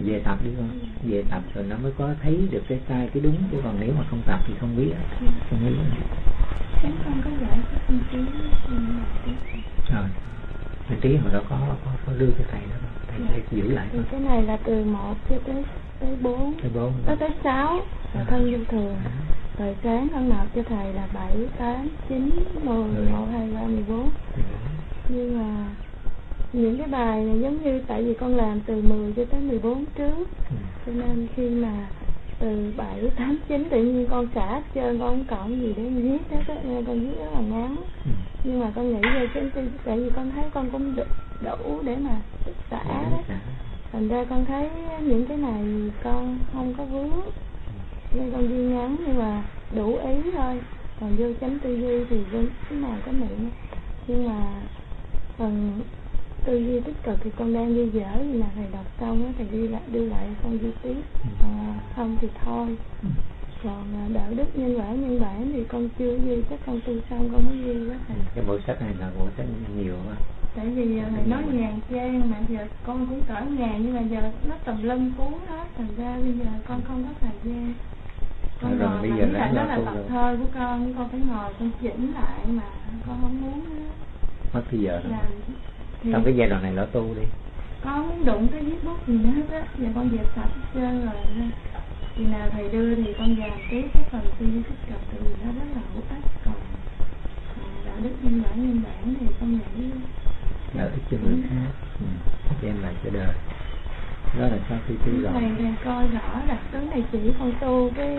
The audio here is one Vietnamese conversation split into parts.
về tập đi con, về tập rồi nó mới có thấy được cái sai cái đúng, chứ còn nếu mà không tập thì không biết, không biết. Chúng con có giải thích một tí. Rồi Minh Trí hồi đó có đưa cho thầy đó, thầy giữ lại thì thôi. cái này là từ 1 cho tới 4, tới 6 là thân vô thường. Rồi sáng con nộp cho thầy là 7, 8, 9, 10, 11, 12, 13, 14. Nhưng mà những cái bài này giống như tại vì con làm từ 10 cho tới 14 trước, cho nên khi mà từ 7, 8, 9 tự nhiên con xả hết trơn, con không còn gì để viết hết, nên con viết rất là ngắn. Nhưng mà con nghĩ về cái tại vì con thấy con cũng đủ để mà xả đấy. Thành ra con thấy những cái này con không có vướng, nên con ghi ngắn nhưng mà đủ ý thôi. Còn vô chánh tư duy thì vô cái nào có miệng. Nhưng mà phần tư duy tích cực thì con đang ghi dở, vì là thầy đọc xong á, thầy đưa lại con ghi tiếp. Không thì thôi. Còn đạo đức nhân bản thì con chưa ghi, chắc con tu xong con mới ghi đó thầy. Cái bộ sách này là bộ sách nhiều quá. Tại vì thầy nói 1000 trang mà giờ con cũng cỡ 1000, nhưng mà giờ nó tùm lum cuốn hết, thành ra bây giờ con không có thời gian. Con rồi bây giờ đó là tập thơ của con phải ngồi con chỉnh lại mà con không muốn mất thời giờ. Trong cái giai đoạn này lỡ tu đi. Con không đụng tới viết bút gì hết á, giờ con dẹp sạch hết trơn rồi. Khi nào thầy đưa thì con dàn tiếp cái phần tư duy tích cực, tại vì nó rất là hữu ích. Còn đạo đức nhân bản thì con nghĩ đạo đức cho người khác, đem lại cho đời. Đó là sau khi tu rồi. Thầy coi rõ đặc tướng này chỉ con tu cái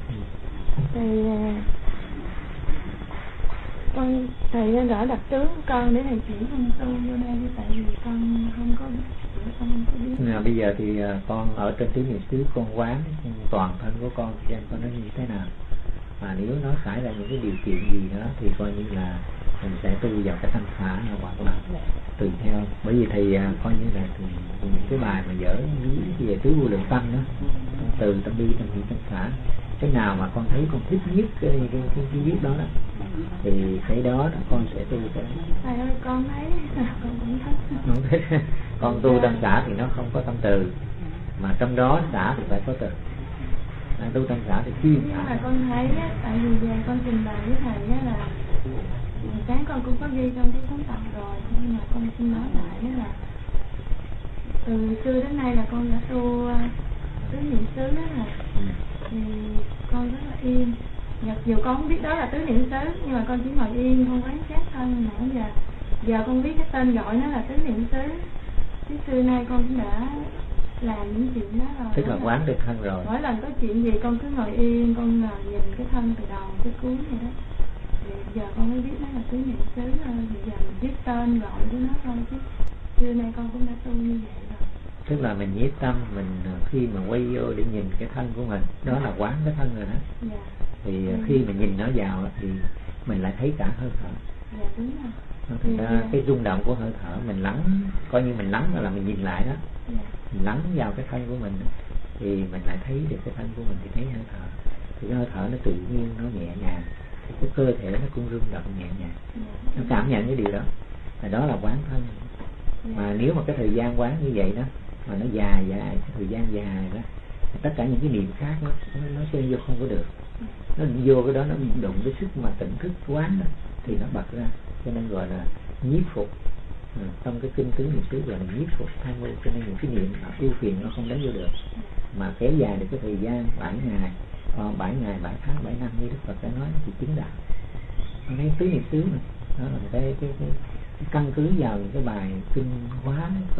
thầy rõ đặc tướng của con để thầy chỉ con tu vô đây, tại vì con không có biết. Bây giờ thì con ở trên tứ niệm xứ, con quán toàn thân của con xem con nó như thế nào. Mà nếu nó xảy ra những cái điều kiện gì đó thì coi như là mình sẽ tu vào cái thanh xả, hoặc là tùy theo. Bởi vì thầy coi như là những cái bài mà dở về tứ vô lượng tâm đó, từ tâm bi, tâm hiện, tâm xả, cái nào mà con thấy con thích nhất cái viết đó đó thì cái đó con sẽ tu cái. Thầy ơi, con thấy con cũng thích. Không thích. Con tu tâm xả thì nó không có tâm từ, mà trong đó xả thì phải có từ. Tu tâm xả thì chuyên xả. Nhưng mà con thấy á, tại vì về con trình bày với thầy á là sáng con cũng có ghi trong cái cuốn tập rồi, nhưng mà con xin nói lại là từ xưa đến nay là con đã tu tứ niệm xứ đó rồi. Thì con rất là yên, mặc dù con không biết đó là tứ niệm xứ, nhưng mà con chỉ ngồi yên, con quán sát thân nãy giờ con biết cái tên gọi nó là tứ niệm xứ. Chứ xưa nay con cũng đã làm những chuyện đó rồi. Tức là quán được thân rồi. Mỗi lần có chuyện gì con cứ ngồi yên, con nhìn cái thân từ đầu tới cuối vậy đó. Thì giờ con mới biết nó là tứ niệm xứ rồi. Thì giờ mình biết tên gọi của nó thôi, chứ xưa nay con cũng đã tu như vậy rồi. Tức là mình nhiếp tâm, mình khi mà quay vô để nhìn cái thân của mình, đó là quán cái thân rồi đó. Dạ. Thì khi mà nhìn nó vào thì mình lại thấy cả hơi thở. Dạ đúng rồi. Thành ra cái rung động của hơi thở mình lắng, coi như mình lắng là mình nhìn lại đó. Dạ. Mình lắng vào cái thân của mình thì mình lại thấy được cái thân của mình, thì thấy hơi thở. Thì cái hơi thở nó tự nhiên, nó nhẹ nhàng, cái cơ thể nó cũng rung động nhẹ nhàng. Nó cảm nhận cái điều đó. Và đó là quán thân. Mà nếu mà cái thời gian quán như vậy đó, mà nó dài, cái thời gian dài đó, tất cả những cái niệm khác nó xen vô không có được. Nó vô cái đó, nó đụng cái sức mà tỉnh thức quán đó thì nó bật ra, cho nên gọi là nhiếp phục. Trong cái kinh tứ niệm xứ gọi là nhiếp phục tham vô, cho nên những cái niệm ưu phiền nó không đánh vô được, mà kéo dài được cái thời gian 7 ngày, 7 ngày, 7 tháng, 7 năm như Đức Phật đã nói thì chứng đạo. Nó thấy tứ niệm xứ mà đó là cái căn cứ vào những cái bài kinh hóa có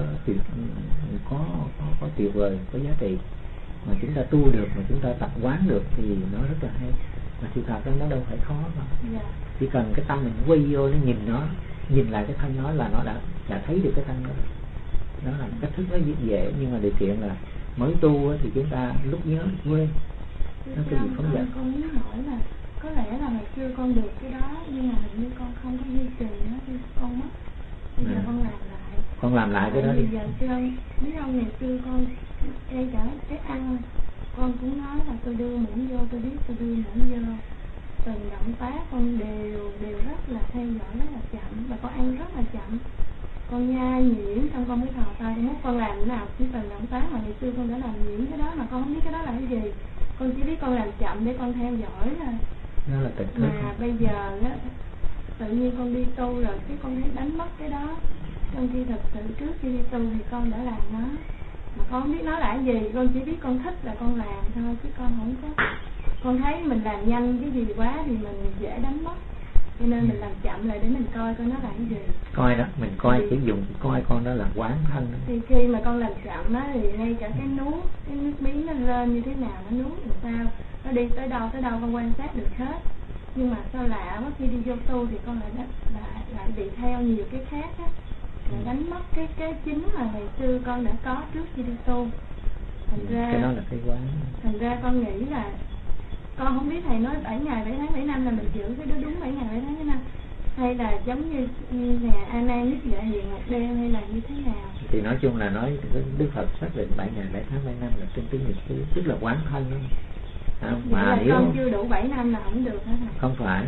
tuyệt vời, có giá trị mà chúng ta tu được, mà chúng ta tập quán được thì nó rất là hay. Mà sự thật nó đâu phải khó mà. Chỉ cần cái tâm mình quay vô, nó nhìn lại cái thân nó là nó đã thấy được cái thân đó. Đó là cách thức nó dễ, nhưng mà điều kiện là mới tu thì chúng ta lúc nhớ lúc quên. Nó cái gì không vậy? Con muốn hỏi là có lẽ là ngày xưa con được cái đó, nhưng mà hình như con không có duy trì nó, thì con mất. Bây giờ con làm lại. Con làm lại cái đó đi. Bây giờ xưa biết không, ngày xưa con ngay cả cái ăn con cũng nói là tôi đưa muỗng vô, tôi biết tôi đưa muỗng vô. Từng động tác con đều rất là theo dõi, rất là chậm, và con ăn rất là chậm. con nhai nhuyễn xong con mới thò tay con múc con làm thế nào chỉ cần động tác mà ngày xưa con đã làm nhuyễn cái đó mà con không biết cái đó là cái gì, con chỉ biết con làm chậm để con theo dõi thôi. Nó là tỉnh thức. Mà bây giờ á tự nhiên con đi tu rồi cái con thấy đánh mất cái đó, trong khi thật sự trước khi đi tu thì con đã làm nó mà con không biết nó là cái gì, con chỉ biết con thích là con làm thôi chứ con không có, con thấy mình làm nhanh cái gì quá thì mình dễ đánh mất, cho nên mình làm chậm lại để mình coi nó là cái gì. Coi đó, mình coi chỉ dùng coi con đó là quán thân đó. Thì khi mà con làm chậm á thì ngay cả cái nuốt, cái nước miếng nó lên như thế nào, nó nuốt làm sao, nó đi tới đâu con quan sát được hết. Nhưng mà sao lạ quá, khi đi vô tu thì con lại bị theo nhiều cái khác á, lại đánh mất cái chính mà ngày xưa con đã có trước khi đi tu. Thành ra cái đó là cái quán. Thành ra con nghĩ là con không biết thầy nói 7 ngày 7 tháng 7 năm là mình giữ cái đó đúng 7 ngày 7 tháng 7 năm, hay là giống như nhà A Nan nhất dạ hiền một đêm, hay là như thế nào? Thì nói chung là nói Đức Phật xác định 7 ngày 7 tháng 7 năm là trên tứ niệm xứ, tức là quán thân đó. Mà nếu con chưa đủ 7 năm là không được hả thầy? Không phải.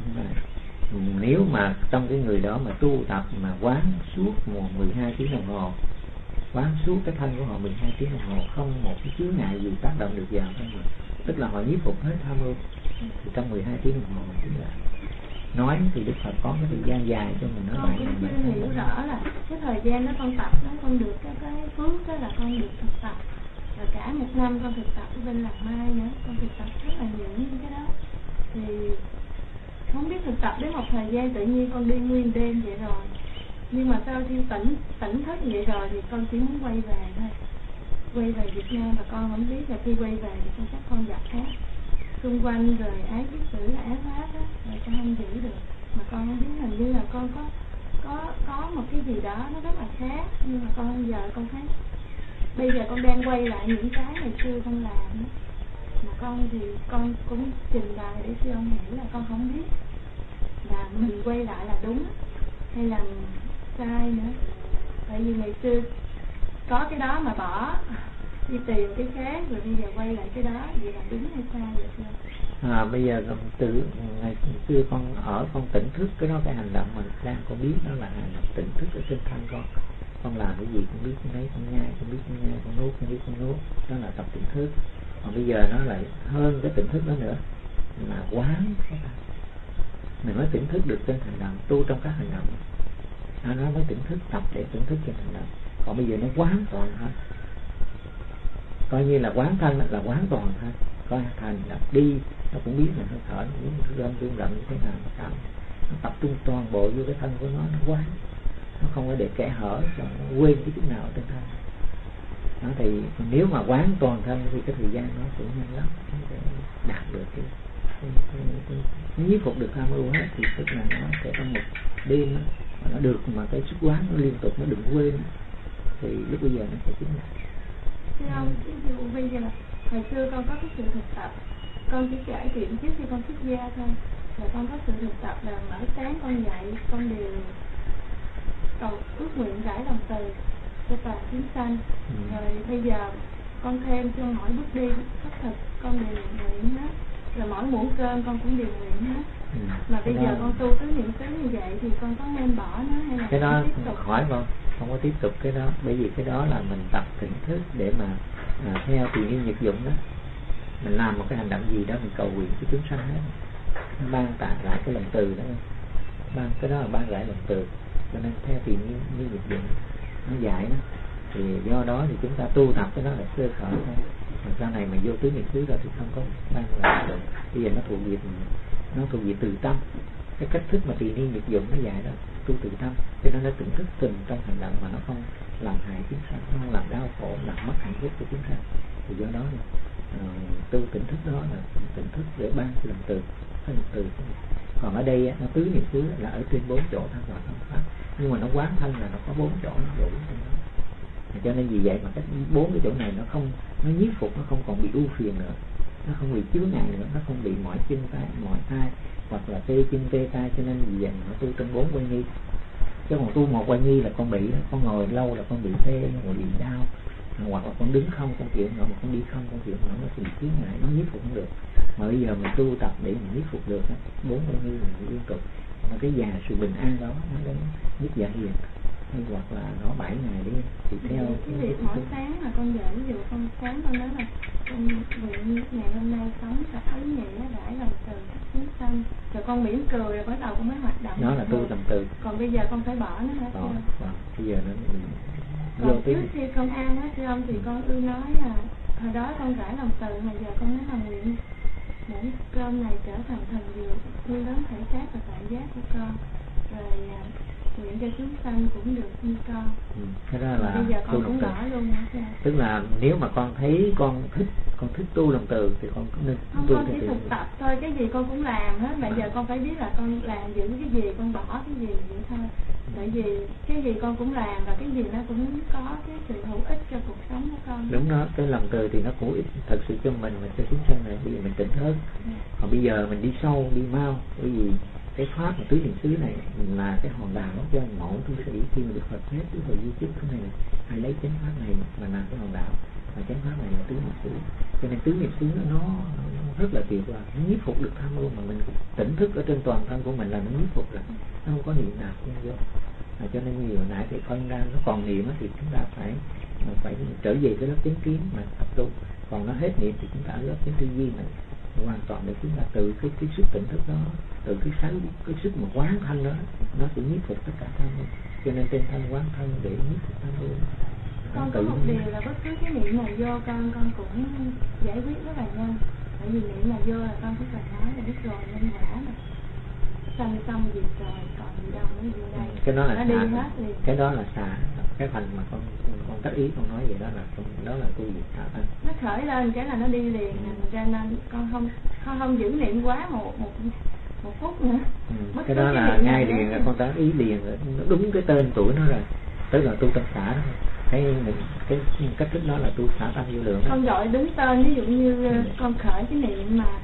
Nếu mà trong cái người đó mà tu tập mà quán suốt 12 tiếng đồng hồ, quán suốt cái thân của họ 12 tiếng đồng hồ, không một cái chướng ngại gì tác động được vào thân mình, tức là họ nhiếp phục hết tham ưu, thì trong 12 tiếng đồng hồ mình cũng là nói thì Đức Phật có cái thời gian dài cho mình nói con cũng chưa hiểu rõ là cái thời gian đó con tập đó con được cái phước đó là con được thực tập, và cả một năm con thực tập ở bên Lạc Mai nữa, con thực tập rất là nhiều những cái đó, thì không biết thực tập đến một thời gian tự nhiên con đi nguyên đêm vậy rồi, nhưng mà sau khi tỉnh thức vậy rồi thì con chỉ muốn quay về thôi, quay về Việt Nam, và con không biết là khi quay về thì con chắc con gặp khác xung quanh rồi ái kiết sử là ái pháp á, rồi con không giữ được, mà con không biết, hình như là con có một cái gì đó nó rất là khác, nhưng mà con giờ con thấy bây giờ con đang quay lại những cái ngày xưa con làm đó. Mà con thì con cũng trình bày để cho ông hiểu là con không biết là mình quay lại là đúng hay là sai nữa, tại vì ngày xưa có cái đó mà bỏ đi tìm cái khác, rồi bây giờ quay lại cái đó, vậy là đúng hay sai vậy chưa? Bây giờ từ ngày xưa con tỉnh thức cái đó, cái hành động mình đang có biết đó là hành động tỉnh thức ở trên thân con làm cái gì cũng biết, con thấy con nhai con biết con nhai, con nuốt con biết con nuốt, đó là tập tỉnh thức. Còn bây giờ nó lại hơn cái tỉnh thức đó nữa là quán. Mình mới tỉnh thức được trên hành động, tu trong các hành động nó mới tỉnh thức, tập để tỉnh thức trên hành động. Còn bây giờ nó quán toàn hết, coi như là quán thân là quán toàn hết, coi hành động đi nó cũng biết là hơi thở, nó biết rung rung động như thế nào, nó tập trung toàn bộ vô cái thân của nó quán, nó không có để kẽ hở, nó quên cái chút nào trên thân. Đó, thì nếu mà quán toàn thân thì cái thời gian nó cũng nhanh lắm, nó sẽ đạt được nó nhiếp phục được tham ưu hết, thì tức là nó sẽ trong một đêm nó được, mà cái sức quán nó liên tục, nó đừng quên, thì lúc bây giờ nó sẽ chứng đạt. Thưa ông, ví dụ bây giờ hồi xưa con có cái sự thực tập, con chỉ trải nghiệm trước khi con xuất gia thôi, là con có sự thực tập là mỗi sáng con dậy con đều cầu ước nguyện rải lòng từ cho toàn chúng sanh. Rồi bây giờ con thêm cho mỗi bước đi khất thực con đều nguyện hết, rồi mỗi muỗng cơm con cũng đều nguyện hết. Mà bây giờ con tu tứ niệm xứ như vậy thì con có nên bỏ nó hay là cái đó tiếp tục? hỏi không có tiếp tục cái đó, bởi vì cái đó là mình tập tỉnh thức để mà theo tùy duyên nhật dụng đó, mình làm một cái hành động gì đó mình cầu nguyện cho chúng sanh hết, nó ban tặng lại cái lòng từ đó, cái đó là ban lại lòng từ, cho nên theo tùy duyên nhật dụng nó dạy đó. Thì do đó thì chúng ta tu tập cái đó là sơ khởi thôi, mà sau này mà vô tứ niệm xứ rồi thì không có ban lại được. Bây giờ nó thuộc về từ tâm, cái cách thức mà tùy niên nhật dụng nó dạy đó, tu từ tâm, cho nên nó tỉnh thức từng trong hành động mà nó không làm hại chúng sanh, nó không làm đau khổ, làm mất hạnh phúc của chúng sanh. Thì do đó tu tỉnh thức đó là tỉnh thức để ban cái lòng từ, cái lòng từ. Còn ở đây nó tứ niệm xứ là ở trên 4 chỗ thân và thân pháp, nhưng mà nó quán thân là nó có 4 chỗ nó đủ trong đó. Cho nên vì vậy mà cái 4 cái chỗ này nó nhiếp phục, nó không còn bị ưu phiền nữa, nó không bị chướng ngại nữa, nó không bị mỏi chân mỏi tay hoặc là tê chân tê tay, cho nên vì vậy nó tu trong 4 quay nghi. Chứ còn tu một quay nghi là con bị đó, con ngồi lâu là con bị tê, ngồi bị đau, hoặc là con đứng không con chịu nổi, mà con đi không con chịu nổi, nó bị chướng ngại, nó nhiếp phục không được. Mà bây giờ mình tu tập để mình nhiếp phục được 4 quay nghi mình liên tục, mà cái già sự bình an đó nó đến nhất dạ hiền, hay hoặc là nó 7 ngày đi thì theo cái việc mỗi sáng mà con dậy, ví dụ con sáng con nói là con nguyện ngày hôm nay sống tập ý nghĩa rải lòng từ các chúng sanh, rồi con mỉm cười rồi bắt đầu con mới hoạt động. Nó là tu tâm từ. Còn bây giờ con phải bỏ nó hết chưa? Bây giờ nó còn trước khi con ăn á thưa ông thì con ưa nói là hồi đó con rải lòng từ, mà giờ con nói là nguyện muỗng cơm này trở thành thần dược nuôi lớn thể xác và tại giác của con, rồi nguyện cho chúng sanh cũng được như con. Thế đó là bây giờ con cũng bỏ luôn hả? Tức là nếu mà con thấy con thích tu lòng từ thì con nên tu. Con chỉ thực tập thôi, cái gì con cũng làm hết. Bây giờ con phải biết là con làm giữ cái gì, con bỏ cái gì vậy thôi. Tại vì cái gì con cũng làm và cái gì nó cũng có cái sự hữu ích cho cuộc sống của con. Đúng đó, cái lòng từ thì nó hữu ích thật sự cho mình và cho chúng sanh này, bây giờ mình tỉnh hơn. Còn bây giờ mình đi sâu, đi mau, bởi vì cái pháp mà tứ niệm xứ này là cái hòn đảo cho mỗi tu sĩ khi mà được Phật phép cái thời di chúc thế này, hay lấy chánh pháp này mà làm cái hòn đảo, và chánh pháp này là tứ niệm xứ. Cho nên tứ niệm xứ nó rất là tuyệt vời, nó nhiếp phục được tham luôn, mà mình tỉnh thức ở trên toàn thân của mình là nó nhiếp phục rồi, nó không có niệm nào không vô. Cho nên như hồi nãy thì phân ra nó còn niệm thì chúng ta phải trở về cái lớp chánh kiến mà tập trung, còn nó hết niệm thì chúng ta ở lớp chánh tư duy này hoàn toàn để chúng ta từ cái sức tỉnh thức đó, từ cái sức mà quán thanh đó, nó sẽ nhiếp phục tất cả tham luôn. Cho nên trên thân quán thân để nhiếp phục tham luôn. Con có một điều là bất cứ cái niệm nào vô con cũng giải quyết rất là nhanh. Tại vì niệm nào vô là con cứ cần nói là biết rồi, nhân quả mà sanh xong gì rồi, còn gì đâu mới vô đây. Cái đó là nó đi hết liền. Cái đó là xả. Cái phần mà con tác ý con nói vậy đó là tu gì xả thân. Nó khởi lên cái là nó đi liền, cho nên con không giữ niệm quá một phút nữa. Cái đó là ngay liền là con tác ý liền, nó đúng cái tên tuổi nó rồi, tức là tu tâm xả đó. Cái cách thức đó là tu xả tâm vô lượng. Con gọi đứng tên, ví dụ như con khởi cái niệm mà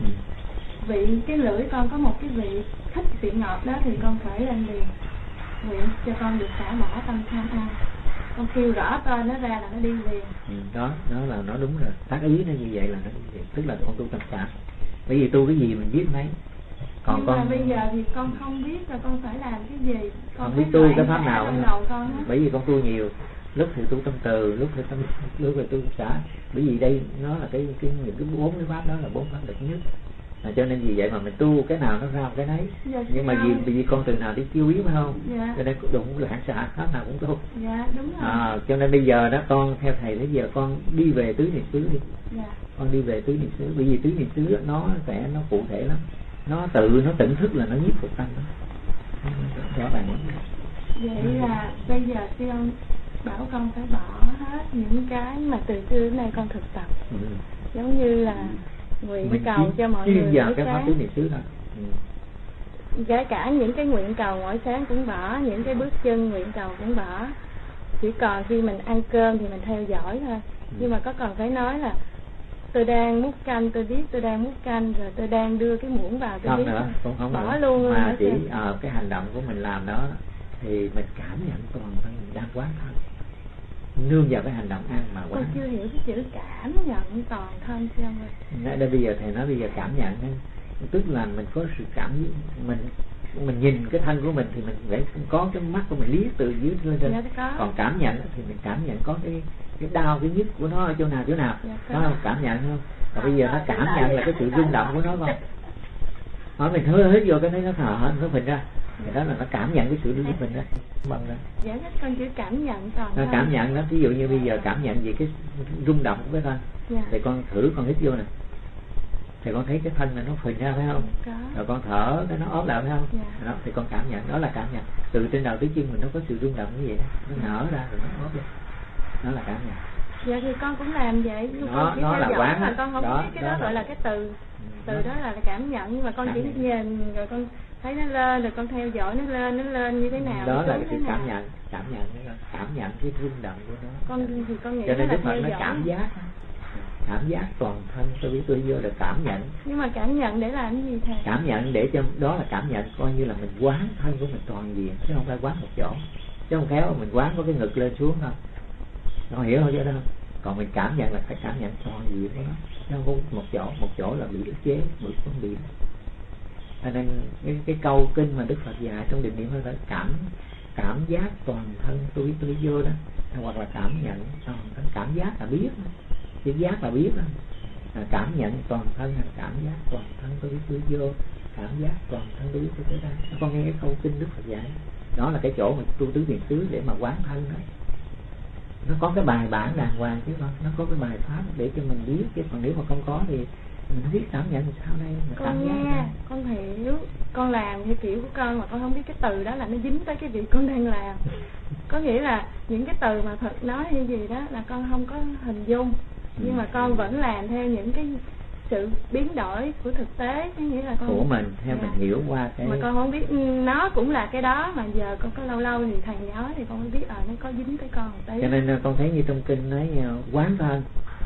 vị cái lưỡi con có một cái vị thích vị ngọt đó thì con khởi lên liền, nguyện cho con được xả bỏ tâm tham ăn. Con kêu rõ tên nó ra là nó đi liền. Đó là nó đúng rồi, tác ý nó như vậy là nó đi liền, tức là con tu tâm xả. Bởi vì tu cái gì mình biết mấy. Còn nhưng con mà bây giờ thì con không biết là con phải làm cái gì, con không biết tu cái pháp nào con. Bởi vì con tu nhiều, lúc thì tu tâm từ, lúc thì tu xả. Bởi vì đây nó là những cái 4 cái pháp đó là 4 pháp độc nhất. Cho nên vì vậy mà mình tu cái nào nó ra cái đấy. Dạ, nhưng mà vì con từ nào đi chiêu biết phải không? Dạ. Cho nên đụng loạn xạ pháp nào cũng tu. Dạ đúng rồi. Cho nên bây giờ đó con theo thầy bây giờ con đi về tứ niệm xứ đi. Dạ. Con đi về tứ niệm xứ, bởi vì tứ niệm xứ nó cụ thể lắm, nó tỉnh thức là nó nhiếp phục tâm đó. Đó bạn. Vậy là bây giờ khi ông bảo con phải bỏ hết những cái mà từ xưa đến nay con thực tập, giống như là nguyện cầu cho mọi người mỗi sáng, kể cả những cái nguyện cầu mỗi sáng cũng bỏ, những cái bước chân nguyện cầu cũng bỏ, chỉ còn khi mình ăn cơm thì mình theo dõi thôi. Nhưng mà có cần phải nói là tôi đang múc canh, tôi biết tôi đang múc canh, rồi tôi đang đưa cái muỗng vào, tôi biết không bỏ nữa. luôn mà chỉ cái hành động của mình làm đó thì mình cảm nhận toàn thân mình đang quán thân, nương vào cái hành động ăn mà quán. Tôi chưa hiểu cái chữ cảm nhận toàn thân chưa ông ơi. Đây bây giờ thầy nói bây giờ cảm nhận, tức là mình có sự cảm, mình nhìn cái thân của mình thì mình phải có cái mắt của mình liếc từ dưới lên trên. Dạ, còn cảm nhận thì mình cảm nhận có cái đau, cái nhức của nó ở chỗ nào dạ, nó không cảm nhận không? Còn bây giờ nó cảm nhận là cái sự rung động của nó không? Nói mình hít vô cái đấy nó thở hết nó phình ra, thì đó là nó cảm nhận cái sự rung mình ra, bằng ra. Dạ thích con chữ cảm nhận toàn nó cảm nhận đó, ví dụ như bây giờ cảm nhận về cái rung động của cái thân, thì con thử con hít vô nè, thì con thấy cái thân này nó phình ra phải không? Rồi con thở cái nó ốp lại phải không? Đó, thì con cảm nhận, đó là cảm nhận. Từ trên đầu tới chân mình nó có sự rung động như vậy đó, nó nở ra rồi nó ốp lên, đó là cảm nhận. Dạ thì con cũng làm vậy, nhưng con chỉ theo dõi mà con không biết cái đó gọi là cái từ đó là cảm nhận, nhưng mà con chỉ nhìn rồi con thấy nó lên rồi con theo dõi nó lên như thế nào. Đó là cái cảm nhận cái rung động của nó. Con thì con nghĩ cho nên là Đức Phật nó cảm giác toàn thân, tôi vô là cảm nhận. Nhưng mà cảm nhận để làm cái gì thầy? Cảm nhận để cho đó là cảm nhận coi như là mình quán thân của mình toàn diện, chứ không phải quán một chỗ, chứ không khéo mình quán có cái ngực lên xuống không. Nó hiểu không chứ đâu. Còn mình cảm nhận là phải cảm nhận toàn diện của nó, chứ không có một chỗ là bị ức chế, không bị. Cho nên cái câu kinh mà Đức Phật dạy trong định niệm hơi thở cảm giác toàn thân tôi vô đó, hoặc là cảm nhận toàn thân. Cảm giác là biết, cái giác là biết đó. Cảm nhận toàn thân là cảm giác toàn thân tôi vô, cảm giác toàn thân tôi tới đây. Con nghe cái câu kinh Đức Phật dạy, đó là cái chỗ mà tu tứ niệm xứ để mà quán thân đó. Nó có cái bài bản đàng hoàng chứ con, nó có cái bài pháp để cho mình biết, chứ còn nếu mà không có thì mình không biết cảm nhận làm sao đây. Mà con nghe, con hiểu, con làm theo kiểu của con mà con không biết cái từ đó là nó dính tới cái việc con đang làm. Có nghĩa là những cái từ mà Phật nói như gì đó là con không có hình dung, nhưng mà con vẫn làm theo những cái sự biến đổi của thực tế, có nghĩa là con của mình theo mình hiểu qua cái mà con không biết nó cũng là cái đó, mà giờ con có lâu lâu thì thầy nói thì con mới biết nó có dính tới con một tí. Cho nên con thấy như trong kinh nói quán thân,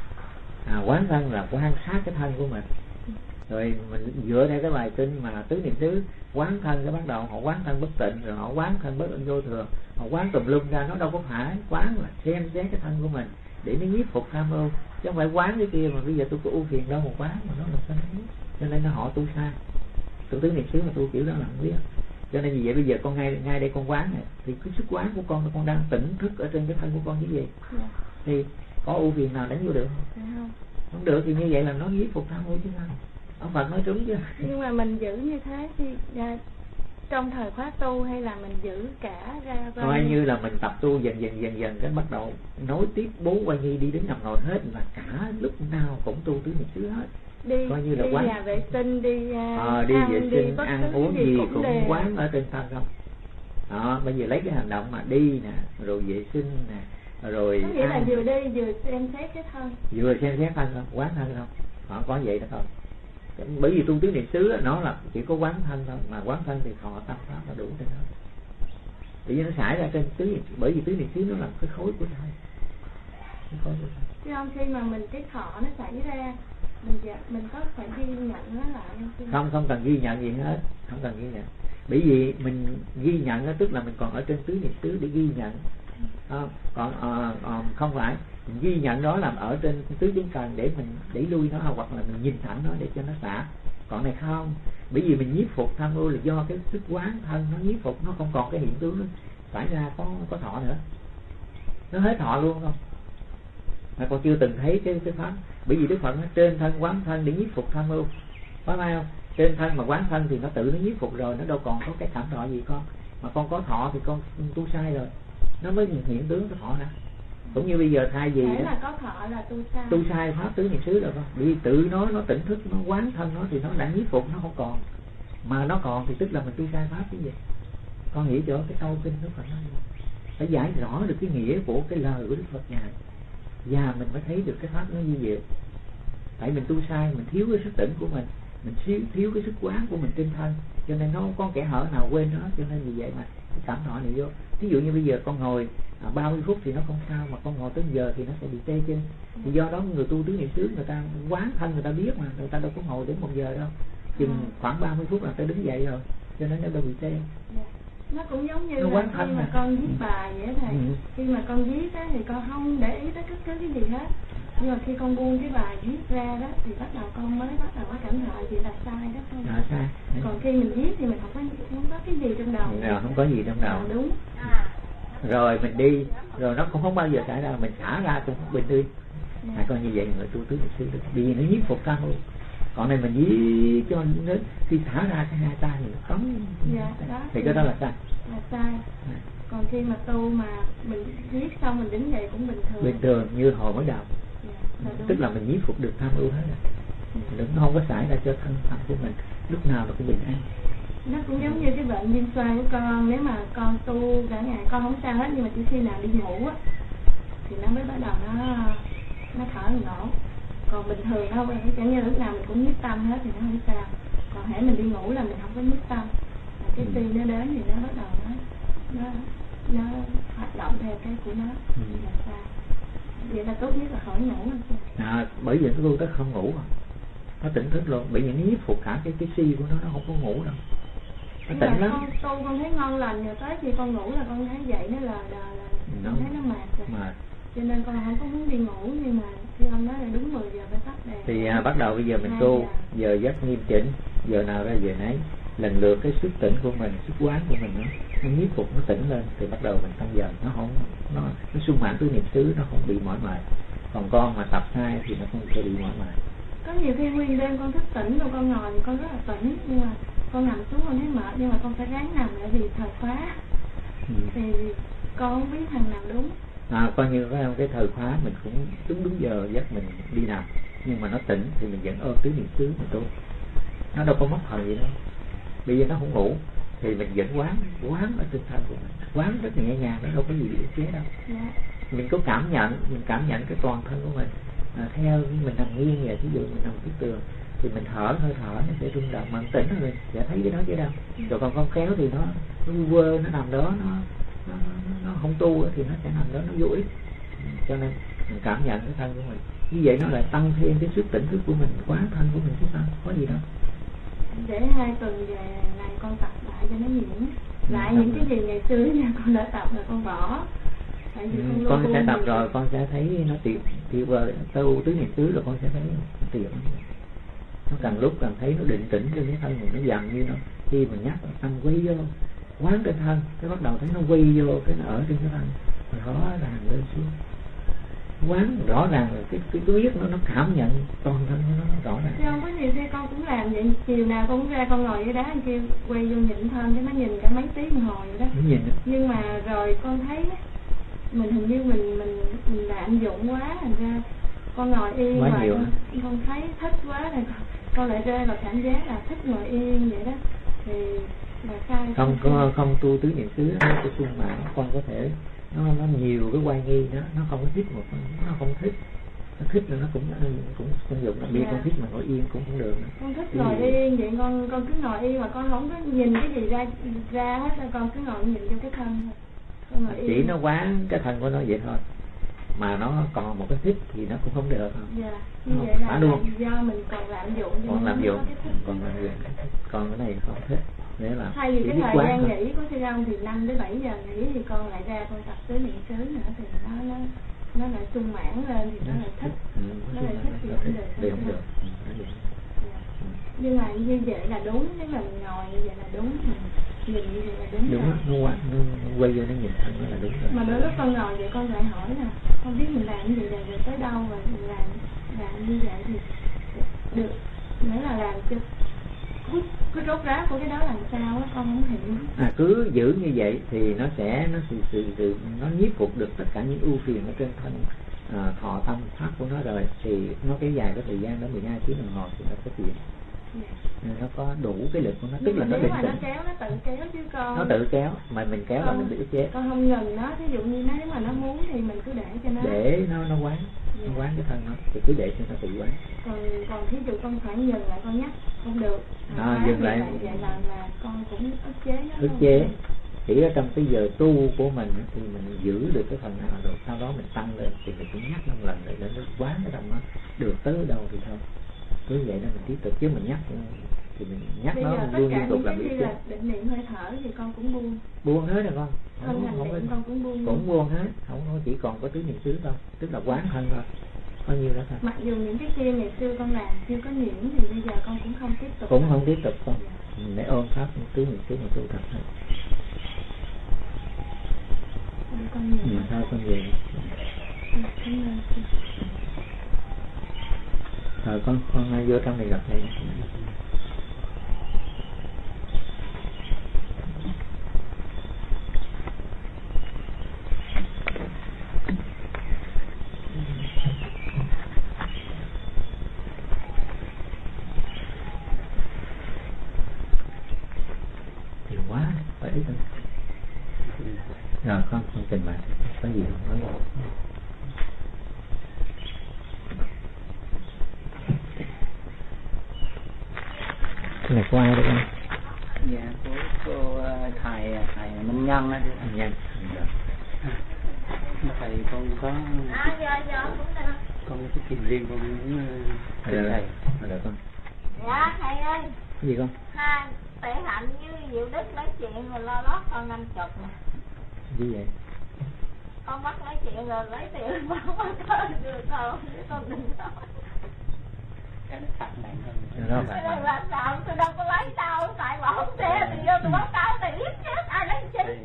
quán thân là quan sát cái thân của mình, rồi mình dựa theo cái bài kinh mà tứ niệm xứ quán thân, cái bắt đầu họ quán thân bất tịnh, rồi họ quán thân bất vô thường, họ quán tùm lum ra. Nó đâu có phải quán là xem xét cái thân của mình để nó nhiếp phục tham ưu, chứ không phải quán cái kia mà bây giờ tôi có ưu phiền đâu mà quán, mà nó là sao biết. Cho nên nó họ tu sai, tu tứ niệm xứ mà tu kiểu đó là không biết. Cho nên vì vậy bây giờ con ngay đây con quán này, thì cái sức quán của con đang tỉnh thức ở trên cái thân của con chứ gì. Thì có ưu phiền nào đánh vô được không? Không được, thì như vậy là nó nhiếp phục tham ưu chứ sao. Ông Phật nói trúng chứ. Nhưng mà mình giữ như thế thì trong thời khóa tu hay là mình giữ cả ra coi như là mình tập tu dần cái bắt đầu nối tiếp 4 quay nghi đi đến nằm ngồi hết, là cả lúc nào cũng tu tứ niệm xứ hết. Đi, coi như là đi quán nhà vệ sinh, đi ăn, vệ sinh, ăn uống gì cũng đều quán ở trên thân không. Đó, bây giờ lấy cái hành động mà đi nè, rồi vệ sinh nè, rồi có nghĩa là vừa đi vừa xem xét cái thân, vừa xem xét thân không, quán thân không, họ có vậy được không? Bởi vì tu tứ niệm xứ nó là chỉ có quán thân thôi, mà quán thân thì thọ tâm pháp là đủ trên đó. Bởi vì nó xảy ra trên tứ, bởi vì tứ niệm xứ nó là cái khối của thân, cái khối của thân. Chứ không khi mà mình cái thọ nó xảy ra mình có phải ghi nhận nó lại không cần ghi nhận gì hết, không cần ghi nhận. Bởi vì mình ghi nhận đó, tức là mình còn ở trên tứ niệm xứ để ghi nhận. Còn không phải mình ghi nhận đó làm ở trên tứ chứng cần để mình đẩy lui nó, hoặc là mình nhìn thẳng nó để cho nó xả. Còn này không, bởi vì mình nhiếp phục tham ưu là do cái sức quán thân nó nhiếp phục, nó không còn cái hiện tướng nó phải ra có thọ nữa, nó hết thọ luôn không. Mà con chưa từng thấy cái pháp, bởi vì Đức Phật nói trên thân quán thân để nhiếp phục tham ưu, có phải không? Trên thân mà quán thân thì nó tự nó nhiếp phục rồi, nó đâu còn có cái cảm thọ gì con. Mà con có thọ thì con tu sai rồi, nó mới hiện tướng cái thọ ra. Cũng như bây giờ thay vì đó là có thọ là tu sai pháp tứ niệm xứ rồi con. Vì tự nó tỉnh thức, nó quán thân nó thì nó đã nhiếp phục, nó không còn. Mà nó còn thì tức là mình tu sai pháp chứ gì. Con hiểu cho cái câu kinh Đức Phật nói, phải giải rõ được cái nghĩa của cái lời của Đức Phật dạy, và mình mới thấy được cái pháp nó như vậy. Tại mình tu sai, mình thiếu cái sức tỉnh của mình thiếu cái sức quán của mình trên thân, cho nên nó không có kẻ hở nào quên nó. Cho nên vì vậy mà cái cảm thọ này vô. Thí dụ như bây giờ con ngồi 30 phút thì nó không sao, mà con ngồi tới giờ thì nó sẽ bị tê chân. Thì do đó người tu tứ niệm xứ người ta quán thân, người ta biết mà, người ta đâu có ngồi đến 1 giờ đâu, chừng khoảng 30 phút là ta đứng dậy rồi, cho nên nó đâu bị tê. Nó cũng giống như là khi mà con viết bài vậy thầy. Khi mà con viết á thì con không để ý tới bất cứ cái gì hết, nhưng mà khi con buông cái bài viết ra đó thì bắt đầu con mới bắt đầu có cảm nhận gì là sai đó không? Sai. Còn khi mình viết thì mình không có cái gì trong đầu. Không có gì trong đầu. Đúng. Rồi mình đi, rồi nó cũng không bao giờ xảy ra, mình xả ra cũng bình tươi. Coi như vậy người tu tứ niệm xứ được, vì nó nhiếp phục tham ưu. Còn này mình viết cho nó khi xả ra cái hai tay thì nó cống. Thì cái đó là sai. Là sai. Còn khi mà tu mà mình viết xong mình đứng dậy cũng bình thường. Bình thường như hồi mới đầu. Tức là mình nhiếp phục được tham ưu hết rồi. Nó không có xảy ra cho thân của mình, lúc nào nó cũng bình an. Nó cũng giống như cái bệnh viêm xoang của con, nếu mà con tu cả ngày con không sao hết, nhưng mà chỉ khi nào đi ngủ á thì nó mới bắt đầu nó thở nổ. Còn bình thường nó không, chẳng như lúc nào mình cũng nhiếp tâm hết thì nó không sao. Còn hễ mình đi ngủ là mình không có nhiếp tâm, cái tim nó đến thì nó bắt đầu nó hoạt động theo cái của nó. Là sao? Vậy là tốt nhất là khỏi ngủ. Bởi vì cái tu không ngủ nó tỉnh thức luôn, bởi vì nó nhiếp phục cả cái si của nó không có ngủ đâu, nó tỉnh lắm. Con tu con thấy ngon lành, rồi tới khi con ngủ là con thấy dậy nó là con thấy nó mệt rồi. Cho nên con không có muốn đi ngủ, nhưng mà khi ông nói là đúng 10 giờ phải tắt đèn. Thì bắt đầu bây giờ mình tu giờ giấc nghiêm chỉnh, giờ nào ra giờ nấy, lần lượt cái sức tỉnh của mình, sức quán của mình đó, nó nhiếp phục, nó tỉnh lên thì bắt đầu mình tăng dần, nó sung mãn tứ niệm xứ, nó không bị mỏi mệt. Còn con mà tập sai thì nó không sẽ bị mỏi mệt. Có nhiều khi nguyên đêm con thức tỉnh rồi con ngồi con rất là tỉnh, nhưng mà con nằm xuống con thấy mệt, nhưng mà con phải ráng nằm lại vì thời khóa. Thì con không biết thằng nào đúng. Coi như cái thời khóa mình cũng đúng giờ giấc mình đi nằm, nhưng mà nó tỉnh thì mình vẫn ôm tứ niệm xứ mình tu. Nó đâu có mất thời gì đâu. Bây giờ nó không ngủ thì mình vẫn quán ở trên thân của mình, quán rất nhẹ nhàng, nó đâu có gì bị ức chế đâu. Mình có cảm nhận cái toàn thân của mình. Theo mình nằm nghiêng vậy, ví dụ mình nằm trước tường thì mình thở, hơi thở nó sẽ rung động, mà mình tỉnh rồi sẽ thấy cái đó chứ đâu. Rồi còn con kéo thì nó quơ, nó nằm đó, nó không tu thì nó sẽ nằm đó, nó vô ích. Cho nên mình cảm nhận cái thân của mình như vậy, nó lại tăng thêm cái sức tỉnh thức của mình, quán thân của mình chứ sao có gì đâu. Để 2 tuần về này con tập lại cho nó nhiễm lại những cái gì ngày xưa nha con đã tập là con bỏ. Con sẽ tập rồi con sẽ thấy nó tuyệt vời. Tu tứ niệm xứ rồi con sẽ thấy tuyệt. Nó càng lúc càng thấy nó định tĩnh trên cái thân mình, nó dần như nó khi mình nhắc tâm quay vô quán trên thân, cái bắt đầu thấy nó quay vô, cái nó ở trên cái thân rõ ràng lên xuống, quán rõ ràng là cái biết nó cảm nhận toàn thân nó rõ ràng. Chứ không có nhiều khi con cũng làm vậy, chiều nào con cũng ra con ngồi dưới đá anh kêu quay vô nhìn thân, cái nó nhìn cả mấy tiếng đồng hồ vậy đó. Nhưng mà rồi con thấy mình hình như mình lạm dụng quá, thành ra con ngồi yên quá rồi con thấy thích quá rồi con lại rơi vào cảm giác là thích ngồi yên vậy đó, thì là sai. Không tu tứ niệm xứ nó cái sung mãn, con có thể nó nhiều cái quay nghi đó, nó không có thích một, nó không thích, nó thích là nó cũng không dụng. Đặc biệt con thích mà ngồi yên cũng không được nữa. Con thích ngồi yên vậy, con cứ ngồi yên mà con không có nhìn cái gì ra hết, con cứ ngồi nhìn vô cái thân thôi. Chỉ nó quán cái thân của nó vậy thôi, mà nó còn một cái thích thì nó cũng không được không? Dạ, như vậy là do mình còn lạm dụng. Còn cái này không thích. Để là thay vì cái thời gian nghỉ của Sư Long thì 5 đến 7 giờ nghỉ thì con lại ra con tập tứ niệm xứ nữa, thì nó lại sung mãn lên thì nó lại thích. Nó lại thích thì không được. Nhưng mà như vậy là đúng, nếu mà mình ngồi như vậy là đúng, mình nhìn như vậy là đúng. Đúng, nó quay vô nó nhìn thân nó là đúng rồi. Mà đôi lúc con ngồi vậy con lại hỏi là con biết mình làm như vậy rồi tới đâu, và mình làm như vậy thì được, nghĩa là làm cho cứ rốt ráo của cái đó làm sao á, con không hiểu. Cứ giữ như vậy thì nó sẽ nó nhiếp phục được tất cả những ưu phiền ở trên thân, thọ tâm pháp của nó, rồi thì nó kéo dài cái thời gian đó 12 tiếng đồng hồ thì nó có chuyện. Nó có đủ cái lực của nó, tức là nó định tĩnh. Nó kéo, nó tự kéo chứ con. Nó tự kéo, mà mình kéo là mình bị ức chế. Con không ngừng nó, ví dụ như nếu mà nó muốn thì mình cứ để cho nó. Để nó quán, nó quán cái thân nó, thì cứ để cho nó tự quán. Còn thí dụ con phải dừng lại con nhắc, không được. Dừng lại. Vậy là con cũng ức chế nó. Ức chế. Chỉ ở trong cái giờ tu của mình thì mình giữ được cái phần nào rồi, sau đó mình tăng lên thì mình cũng nhắc nó một lần để nó quán cái thân nó được tới đâu thì thôi. Cứ vậy đó mình tiếp tục, chứ mình nhắc thì mình nhắc nó luôn liên tục làm việc. Định niệm hơi thở thì con cũng buông hết rồi con. Con cũng buông. Cũng buông hết, không chỉ còn có tứ niệm xứ thôi, tức là quán thân thôi. Bao nhiêu đó thôi. Mặc dù những cái kia ngày xưa con làm chưa có nhiễm thì bây giờ con cũng không tiếp tục. Cũng không tiếp tục con. Để ôm pháp tứ niệm xứ mà tu tập thôi. Thôi con về. Rồi con vô trong này gặp thầy. Nhiều quá, phải ít thôi. Rồi con trình bày, có gì không nói. Cái này của ai đấy con? Dạ, của thầy Minh Nhân á. Minh Nhân. Thầy con có con cái chuyện riêng con muốn thầy. Rồi con. Dạ thầy ơi. Cái gì con? Hai Tệ Hạnh với Diệu Đức nói chuyện rồi lo lót con 50 nè. Gì vậy? Con bắt nói chuyện rồi lấy tiền mà không có đưa con đừng nói. Cái nó thật nặng hơn. Đó phải. Cái này là sao? Tôi đâu có lấy đâu, tại bỏ không xe thì vô tôi báo cáo thì biết chứ ai lấy chi.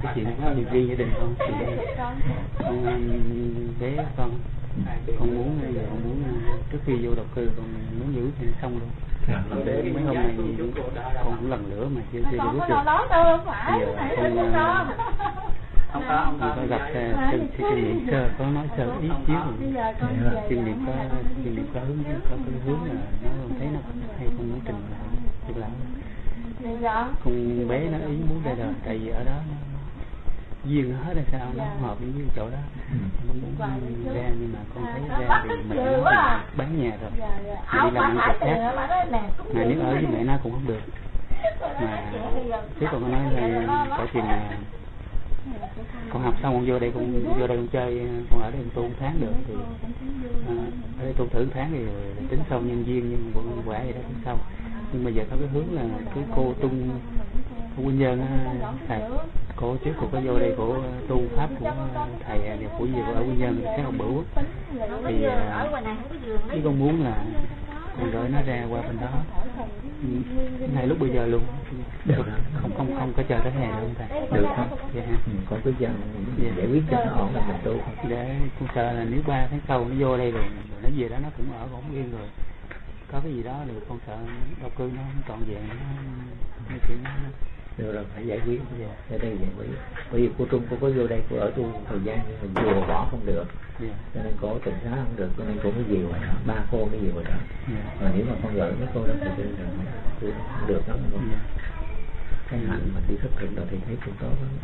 cái chuyện có điều riêng gia đình không? Con bé con muốn trước khi vô độc cư con muốn giữ thì xong luôn. Để mấy hôm nay con cũng lần nữa mà chưa được bước được. Bây giờ con có gặp kinh nghiệm sơ, có nói sơ ý xíu rồi. Kinh nghiệm có hướng là nó thấy nó hay, con muốn trình lại con bé nó ý muốn ra đời, tại vì ở đó duyên hết hay sao nó hợp với chỗ đó. Muốn ra nhưng mà con thấy ra thì mẹ nó bán nhà rồi, đi làm ăn chỗ khác, mà nếu ở với mẹ nó cũng không được. Mà trước con có nói là có chuyện là con học xong con vô đây con chơi, con ở đây con tu 1 tháng được thì ở đây tu thử 1 tháng thì tính sau nhân duyên, nhưng mà quả vậy đó tính sau. Nhưng mà giờ có cái hướng là cái cô Trung Quy Nhơn thầy, cô trước cô có vô đây cô tu pháp của thầy của gì ở Quy Nhơn cái học bửu thì cái con muốn là con gửi nó ra qua bên đó ngay lúc bây giờ luôn, được không có chờ tới hè đâu thầy, được không? Dạ. Con cứ dân giải quyết cho nó ổn là mình tu không? Để con sợ là nếu 3 tháng sau nó vô đây rồi nó về đó nó cũng ở cũng yên rồi, có cái gì đó được, con sợ độc cư nó không trọn vẹn, nó chuyện nó được rồi, phải giải quyết ở đây giải quyết. Bởi vì cô Trung cô có vô đây cô ở tu thời gian nhưng mà vừa bỏ không được, cho nên cô tỉnh xá không được, cho nên cô mới về ngoài đó, 3 cô mới về ngoài đó. Mà nếu mà con gửi mấy cô đó thì tôi không được lắm. Cái hạnh mà đi thức thực rồi thì thấy cũng tốt lắm.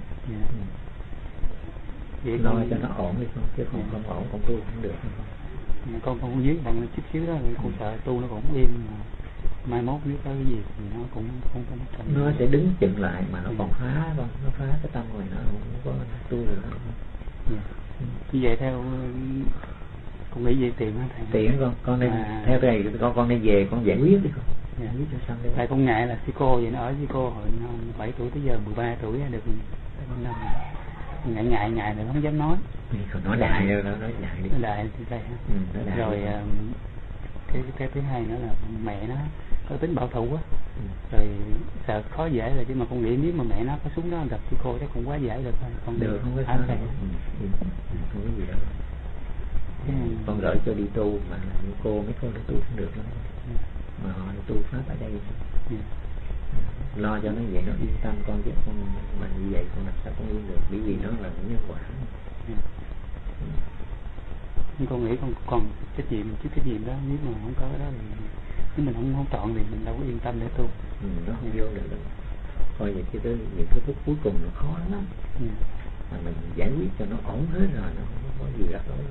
Vậy lo cho nó ổn đi con, chứ không ổn con tu không được. Con không dưới bằng chút xíu đó, con sợ tu nó cũng im, mai mốt nếu có cái gì thì nó cũng không nó sẽ đứng chừng lại mà nó còn phá con, nó phá cái tâm rồi nó không có tu được. Như vậy theo con nghĩ về tiền hả thầy? Tiền con nên theo cái này con nên về con giải quyết đi con. Giải quyết cho xong đi. Tại con ngại là sư cô vậy, nó ở với cô hồi 7 tuổi tới giờ 13 tuổi được 5 ngại rồi không dám nói. Còn nói đại đâu, nói đại đi. Nói đại thì thầy ha. Rồi cái thứ hai nữa là mẹ nó có tính bảo thủ á, rồi sợ khó giải rồi, chứ mà con nghĩ nếu mà mẹ nó có xuống đó gặp sư cô chắc cũng quá giải được thôi. Con được không có sao đâu, không có gì đâu. Con gửi cho đi tu mà mấy cô nó tu cũng được lắm, mà họ tu pháp ở đây lo cho nó vậy nó yên tâm con, chứ con mà như vậy con làm sao con yên được, bởi vì nó là nhân quả. Nhưng con nghĩ con còn trách nhiệm chứ trách nhiệm đó, nếu mà không có cái đó thì nếu mình không chọn thì mình đâu có yên tâm để tu. Nó không vô được đâu. Coi vậy chứ tới những cái phút cuối cùng nó khó lắm. Mà mình giải quyết cho nó ổn hết rồi, nó không có gì rắc rối.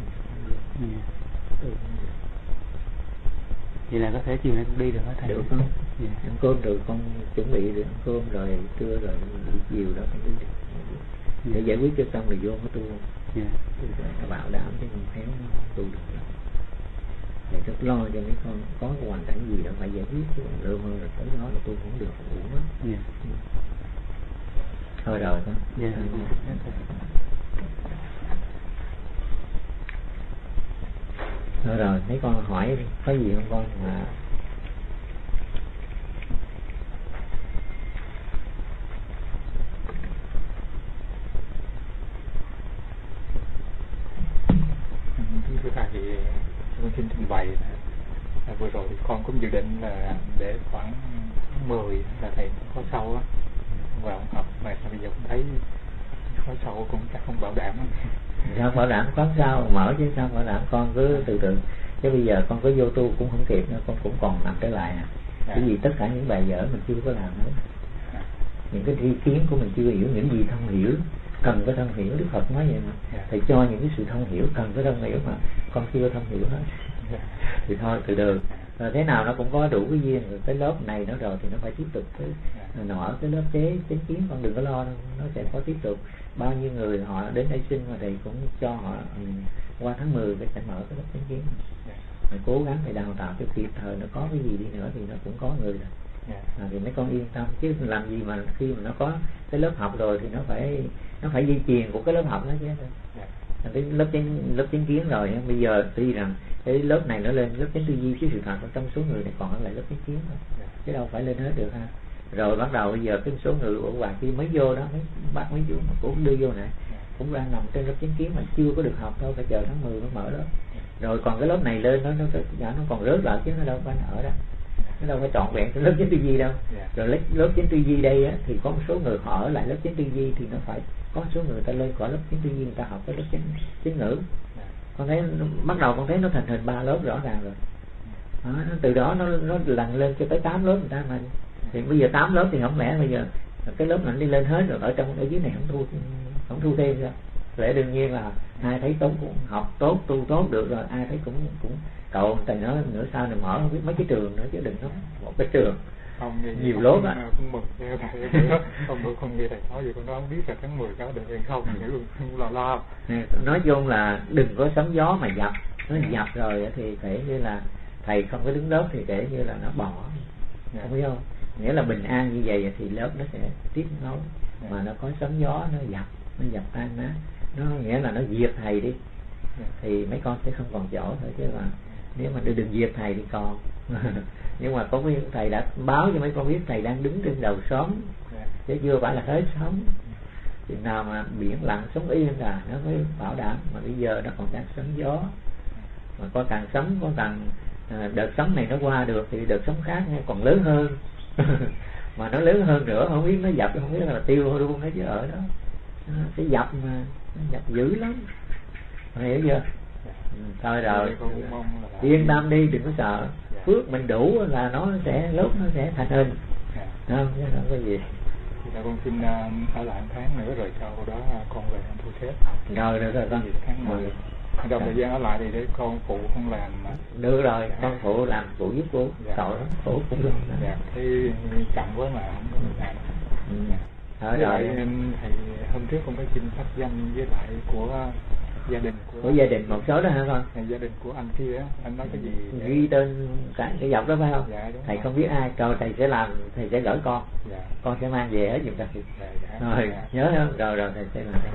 Vậy là có thể chiều nay con đi được hả thầy? Được không? Ăn cơm rồi con chuẩn bị được ăn cơm rồi trưa rồi buổi chiều đó con đi được. Để giải quyết cho xong rồi vô có tu. Tu rồi nó bảo đảm chứ không khéo nó tu được. Để rất lo cho mấy con có cái hoàn cảnh gì đó phải giải quyết, chứ lơ mơ rồi tới đó là tu không được, uổng lắm. Thôi rồi con. Thôi rồi, mấy con hỏi đi, có gì không con mà thưa thầy thì con xin trình bày vừa rồi thì con cũng dự định là để khoảng 10 là thầy có sâu á vào học, mà bây giờ cũng thấy có sâu cũng chắc không bảo đảm. Sao bảo đảm, có sao mở chứ sao bảo đảm, con cứ từ từ, chứ bây giờ con có vô tu cũng không kịp nữa, con cũng còn làm trở lại bởi vì tất cả những bài vở mình chưa có làm nữa, những cái ý kiến của mình chưa hiểu, những gì thông hiểu cần có thông hiểu. Đức Phật nói vậy mà, thầy cho những cái sự thông hiểu cần có thông hiểu mà con chưa thông hiểu hết. Thì thôi từ từ, rồi thế nào nó cũng có đủ cái duyên, rồi tới lớp này nó rồi thì nó phải tiếp tục tới nọ cái lớp chánh kiến, con đừng có lo đâu, nó sẽ có tiếp tục. Bao nhiêu người họ đến đây xin mà thầy cũng cho họ qua tháng 10 phải mở cái lớp chánh kiến. Mình cố gắng phải đào tạo cho kịp thời, nó có cái gì đi nữa thì nó cũng có người rồi. Thì mấy con yên tâm, chứ làm gì mà khi mà nó có cái lớp học rồi thì nó phải di truyền của cái lớp học đó chứ. Cái lớp chánh kiến rồi, bây giờ tuy rằng cái lớp này nó lên lớp chánh tư duy chứ sự thật trong số người này còn lại lớp chánh kiến thôi, chứ đâu phải lên hết được ha. Rồi bắt đầu bây giờ cái số người ở ngoài kia mới vô đó, mấy bác mấy chú cũng đưa vô này, cũng đang nằm trên lớp chánh kiến mà chưa có được học đâu, phải chờ tháng 10 mới mở đó. Rồi còn cái lớp này lên nó còn rớt lại chứ nó đâu phải ở đó, nó đâu phải trọn vẹn cái lớp chánh tư duy đâu. Rồi lớp chánh tư duy đây á, thì có một số người họ ở lại lớp chánh tư duy thì nó phải có số người ta lên khỏi lớp chánh tư duy, người ta học cái lớp chánh ngữ. Con thấy bắt đầu con thấy nó thành hình 3 lớp rõ ràng rồi. Đó, từ đó nó lần lên cho tới 8 lớp người ta mà. Thì bây giờ 8 lớp thì không lẽ bây giờ cái lớp này đi lên hết rồi, ở dưới này không thu thêm ra. Lẽ đương nhiên là ai thấy tốt cũng học tốt, tu tốt được rồi, ai thấy cũng cậu thầy nói nữa sau này mở không biết mấy cái trường nữa chứ đừng có một cái trường không nhiều lớp á. Cũng mừng theo thầy không nghe thầy nói gì con nó không biết là tháng 10 có được hay không, không lo. Nói chung là đừng có sóng gió mà dập, nó dập rồi thì kể như là thầy không có đứng lớp thì kể như là nó bỏ, không biết không? Nghĩa là bình an như vậy thì lớp nó sẽ tiếp nối, mà nó có sóng gió nó dập tan nó nghĩa là nó diệt thầy đi thì mấy con sẽ không còn chỗ thôi, chứ mà nếu mà đừng diệt thầy thì còn. Nhưng mà có mấy thầy đã báo cho mấy con biết thầy đang đứng trên đầu xóm chứ chưa phải là hết sóng. Chừng nào mà biển lặng sóng yên là nó mới bảo đảm, mà bây giờ nó còn đang sóng gió, mà có càng sóng có càng đợt sóng này nó qua được thì đợt sóng khác còn lớn hơn. Mà nó lớn hơn nữa không biết nó dập không biết là tiêu luôn hết chứ ở đó nó sẽ dập mà nó dập dữ lắm, hiểu chưa? Thôi rồi yên tâm đi, đừng có sợ, phước mình đủ là nó sẽ lớp nó sẽ thành hình, không chứ không có gì. Là con xin ở lại 1 tháng nữa rồi sau đó con về thu xếp. Rồi con tháng 10 trong thời gian ở lại thì để con phụ con làm. Được rồi, con phụ làm phụ giúp cô. Tội lắm, phụ cũng được. Thế chậm quá mà không có làm. Thôi rồi. Thầy hôm trước con có xin pháp danh với lại của gia đình của gia đình một số đó hả con? Gia đình của anh kia á, anh nói cái gì? Ghi tên cái dọc đó phải không? Dạ, thầy không biết ai, rồi thầy sẽ làm, thầy sẽ gửi con. Dạ. Con sẽ mang về hết giùm thầy. Rồi nhớ không? Rồi thầy sẽ làm.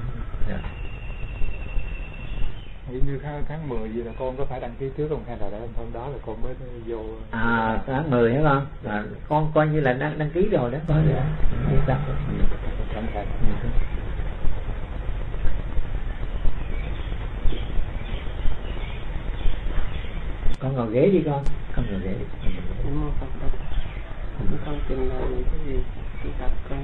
Như tháng 10 gì là con có phải đăng ký trước không, hay là hôm đó là con mới vô? Tháng 10 hả con? Con coi như là đăng ký rồi đó con. Con ngồi ghế đi con ngồi ghế đi. Con trình bày những cái gì khi tập con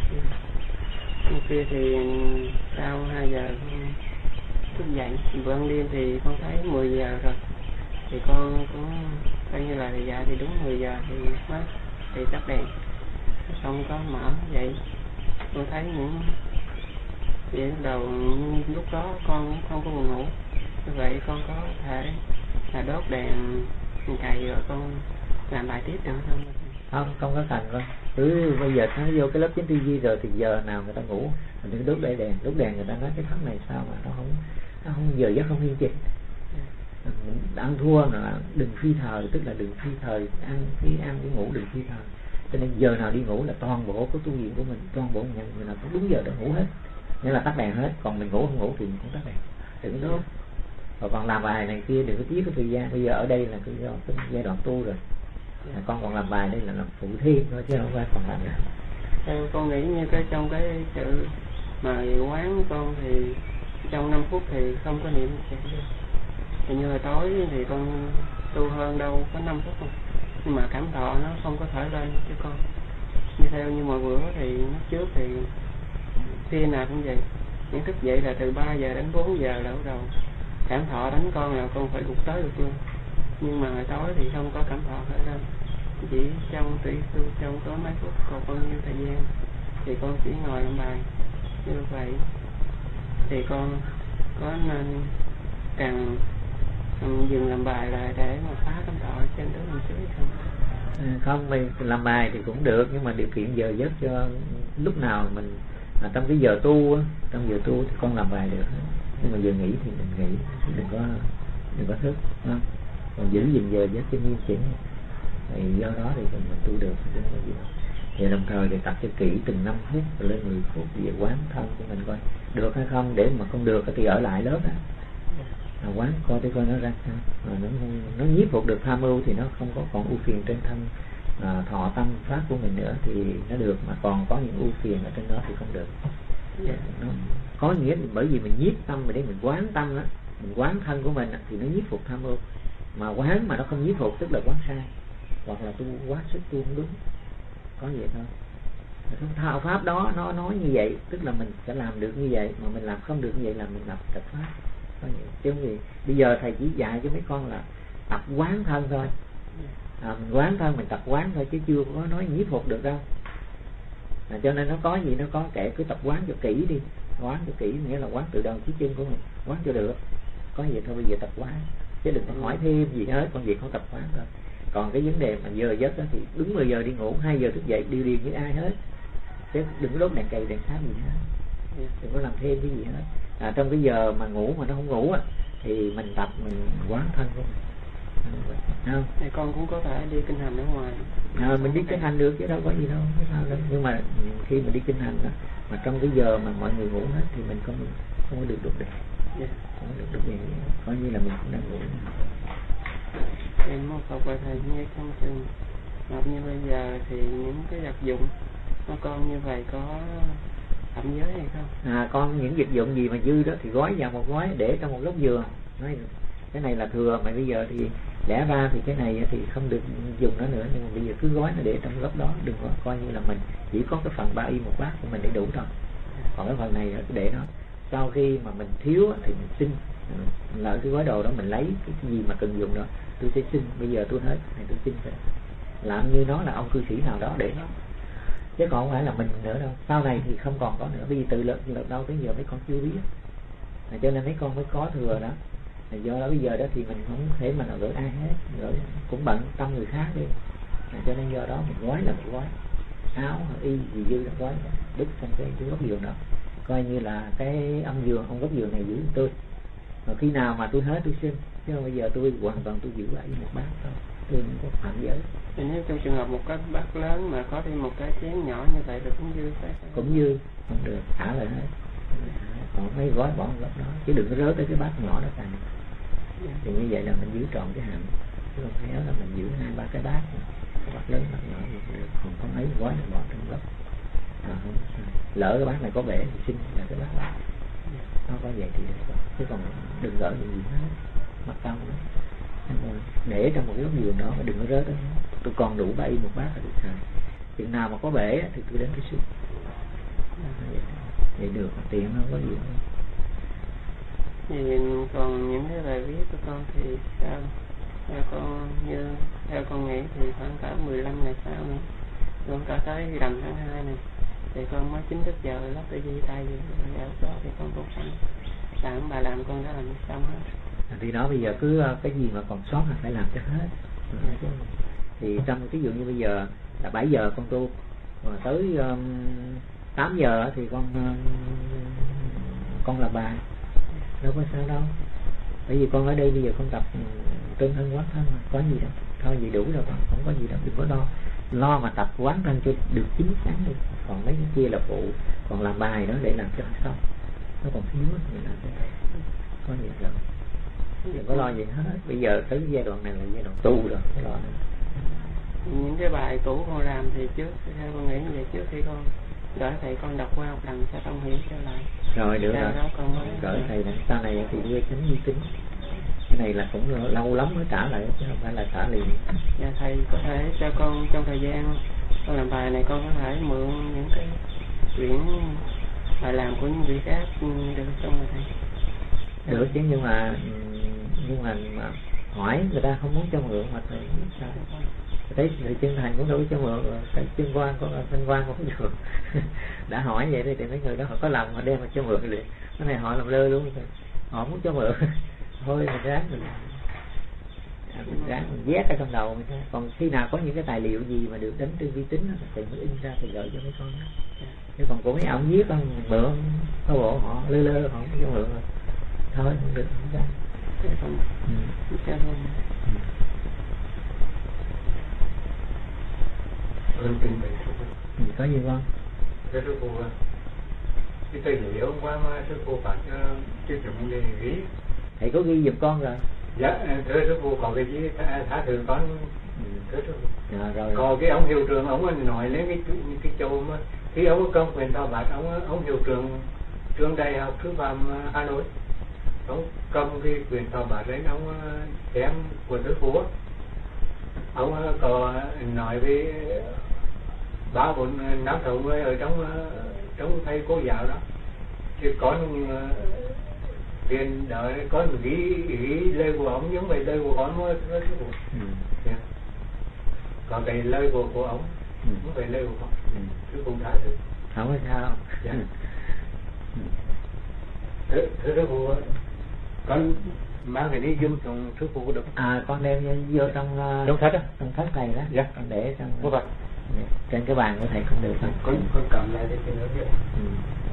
ngày kia thì sau 2 giờ thức dậy, bữa ăn đêm thì con thấy 10 giờ rồi thì con cũng coi như là dạ thì đúng 10 giờ thì mới thì tắt đèn, xong có mở vậy con thấy những vậy đầu lúc đó con không có buồn ngủ, vậy con có thể là đốt đèn cày rồi con làm bài tiếp được không? Không có cần con. Bây giờ nó vô cái lớp chính tư duy rồi thì giờ nào người ta ngủ mình đừng đốt đèn người ta nói cái thằng này sao mà nó không giờ giấc không yên chừng. Ăn thua là đừng phi thời, tức là đừng phi thời, ăn cái ngủ đừng phi thời. Cho nên giờ nào đi ngủ là toàn bộ cái tu viện của mình, toàn bộ người nào cũng đúng giờ để ngủ hết, nghĩa là tắt đèn hết. Còn mình ngủ không ngủ thì mình cũng tắt đèn, đừng có đốt. Rồi còn làm bài này kia đừng có tiếc cái thời gian. Bây giờ ở đây là cái giai đoạn tu rồi, con còn làm bài đây là làm phụ thêm thôi chứ không phải còn làm nữa. Theo con nghĩ như cái trong cái sự mà quán con thì trong 5 phút thì không có niệm gì. Thì như hồi tối thì con tu hơn đâu có 5 phút không, nhưng mà cảm thọ nó không có khởi lên chứ con. Như theo như mọi bữa thì lúc trước thì khi nào cũng vậy, những thức dậy là từ 3 giờ đến 4 giờ là bắt đầu cảm thọ đánh con là con phải gục tới được luôn. Nhưng mà hồi tối thì không có cảm thọ khởi lên, chỉ trong trong có mấy phút, còn bao nhiêu thời gian thì con chỉ ngồi làm bài như vậy. Thì con có nên càng dừng làm bài lại để mà phá cảm thọ trên đó làm dưới không? Không, mình làm bài thì cũng được, nhưng mà điều kiện giờ giấc cho lúc nào mình trong cái giờ tu, trong giờ tu thì con làm bài được, nhưng mà giờ nghỉ thì mình nghỉ, đừng có thức, không? Còn giữ gìn giờ giấc cho nghiêm chỉnh thì do đó thì mình tu được chứ không có gì đâu. Thì đồng thời để tập cho kỹ từng 5 phút rồi lên 10 phút về quán thân của mình coi được hay không, để mà không được thì ở lại lớp đó. Quán coi để coi nó ra sao, mà nó nhiếp phục được tham ưu thì nó không có còn ưu phiền trên thân thọ tâm pháp của mình nữa thì nó được, mà còn có những ưu phiền ở trên đó thì không được. Nó có nghĩa là bởi vì mình nhiếp tâm để mình quán tâm đó, mình quán thân của mình thì nó nhiếp phục tham ưu, mà quán mà nó không nhiếp phục tức là quán sai, hoặc là tu quá sức tu không đúng, có vậy thôi. Thao pháp đó nó nói như vậy tức là mình sẽ làm được như vậy, mà mình làm không được như vậy là mình lập trật pháp, có vậy. Chứ không gì bây giờ thầy chỉ dạy cho mấy con là tập quán thân thôi, mình quán thân mình tập quán thôi chứ chưa có nói nhiếp phục được đâu. Cho nên nó có gì nó có, kệ cứ tập quán cho kỹ đi, quán cho kỹ nghĩa là quán từ đầu chí chân của mình, quán cho được, có gì thôi bây giờ tập quán, chứ đừng có hỏi thêm gì hết, con việc không tập quán thôi. Còn cái vấn đề mà giờ giấc đó thì đúng 10 giờ đi ngủ, 2 giờ thức dậy điêu điêu với ai hết, chứ đừng có đốt đèn cày đèn sáp gì hết, đừng có làm thêm cái gì hết. Trong cái giờ mà ngủ mà nó không ngủ á thì mình tập mình quán thân của mình, không? Thì con cũng có thể đi kinh hành ở ngoài. Mình đi kinh hành được chứ đâu có gì đâu, cái sao đâu. Nhưng mà khi mình đi kinh hành đó, mà trong cái giờ mà mọi người ngủ hết thì mình không có được đốt đèn, không có được đốt đèn, coi như là mình cũng đang ngủ. Em một câu bài thầy nghe trong trường học như bây giờ thì những cái vật dụng nó con như vậy có phạm giới hay không? Con những vật dụng gì mà dư đó thì gói vào một gói để trong một góc giường, nói cái này là thừa mà bây giờ thì lẽ ra thì cái này thì không được dùng nó nữa, nhưng mà bây giờ cứ gói nó để trong góc đó, đừng có coi như là mình chỉ có cái phần 3 y một bát của mình để đủ thôi, còn cái phần này cứ để nó, sau khi mà mình thiếu thì mình xin lợi cái gói đồ đó, mình lấy cái gì mà cần dùng đó tôi sẽ xin, bây giờ tôi hết này tôi xin về, làm như nó là ông cư sĩ nào đó để nó, chứ còn không phải là mình nữa đâu. Sau này thì không còn có nữa, bởi vì từ lần đâu tới giờ mấy con chưa biết, cho nên mấy con mới có thừa đó. Do đó bây giờ đó thì mình không thể mà nào gửi ai hết, rồi cũng bận tâm người khác đi, cho nên do đó mình gói là một gói áo y gì dư là gói đứt trong cái góc giường đó, coi như là cái ông góc giường này giữ tôi, mà khi nào mà tôi hết tôi xin, chứ bây giờ tôi hoàn toàn tôi giữ lại một bát thôi, tôi không có phạm giới. Thì nếu trong trường hợp một cái bát lớn mà có thêm một cái chén nhỏ như vậy thì cũng dư phải không? Cũng dư, không được, thả lại hết, còn mấy gói bỏ góc đó, chứ đừng có rớt tới cái bát nhỏ đó thành. Thì như vậy là mình giữ trọn cái hàm, chứ không khéo là mình giữ 2-3 cái bát lớn bát nhỏ được, còn có mấy gói là bỏ trong góc. Lỡ cái bát này có bể thì xin là cái bát đó, nó có vậy thì được rồi, chứ còn đừng gỡ gì hết, mất công đó. Để trong một cái góc giường đó mà đừng có rớt đó. Tôi còn đủ 3 y một bát là được rồi, chừng nào mà có bể thì tôi đến tôi xin, vậy được, tiền không có gì. Thì còn những cái bài viết của con thì sao? Theo con nghĩ thì khoảng cả 15 ngày sau nữa, con cả tới rằm tháng 2 này thì con mới chính thức vào lớp tư duy tay gì đó thì con cũng làm bài làm con đã làm xong hết. Thì đó bây giờ cứ cái gì mà còn sót là phải làm cho hết. Thì trong ví dụ như bây giờ là 7 giờ con tu, rồi tới 8 giờ thì con làm bài, đâu có sao đâu, bởi vì con ở đây bây giờ con tập tương thân quán thân mà, có gì đâu, thôi vậy đủ rồi, không có gì đâu, đừng có lo mà tập quán thân cho được chính xác đi, còn mấy cái kia là phụ, còn làm bài đó để làm cho xong, nó còn thiếu mình làm cho có gì đâu, đừng có lo gì hết. Bây giờ tới giai đoạn này là giai đoạn tu rồi, không có lo nữa. Những cái bài cũ con làm thì theo con nghĩ như vậy, trước khi con gửi thầy con đọc qua một lần cho con hiểu trở lại. Rồi được rồi, gửi thầy này, sau này thì đưa chánh duy tính. Cái này là cũng lâu lắm mới trả lại, chứ không phải là trả liền. Dạ thầy có thể cho con trong thời gian con làm bài này, con có thể mượn những cái quyển bài làm của những vị khác được không thầy? Được chứ, nhưng mà hỏi người ta không muốn cho mượn mà thầy sao? Thấy người chân thành cũng đâu cho mượn, cái chân quan có thanh quan cũng được. Đã hỏi vậy thì mấy người đó họ có lòng họ đem mà cho mượn liền, cái này họ làm lơ luôn, họ muốn cho mượn thôi mình ráng mình vét ở trong đầu mình thôi. Còn khi nào có những cái tài liệu gì mà được đánh trên vi tính thì mới in ra thì gửi cho mấy con đó. Chứ còn của mấy ông viết không mượn, có bộ họ lơ họ không cho mượn rồi thôi không được, không ra. Có gì không? Thưa sư phụ, cái tư liệu hôm qua mà sư phụ phát chương trình đề ghi. Thầy có ghi giùm con rồi. Dạ, thưa sư phụ có cái gì thả thường con Rồi. Còn cái ông hiệu trưởng ông nói lên cái chỗ mà khi ông công quyền thọ bát, ông hiệu trưởng trường đại học sư phạm Hà Nội, ông cầm cái quyền thọ bát lên, ông xem của Đức Phú, ông có nói với 3-4-5 người ở trong thầy cô giáo đó, thì con tiền đó con ghi lời của ông, nhưng mà lời của con nó Đức Phú. Còn cái lời của ông không phải lời của con, chứ cũng đã được. Không có sao. Dạ. Thưa Đức Phú, con mang cái đi dùm trong Đức Phú được. Con đem vô trong thất á, trong thất này đó. Dạ. Con để trong Vâng. trên cái bàn của thầy cũng được. Con cầm lại để cái nữa.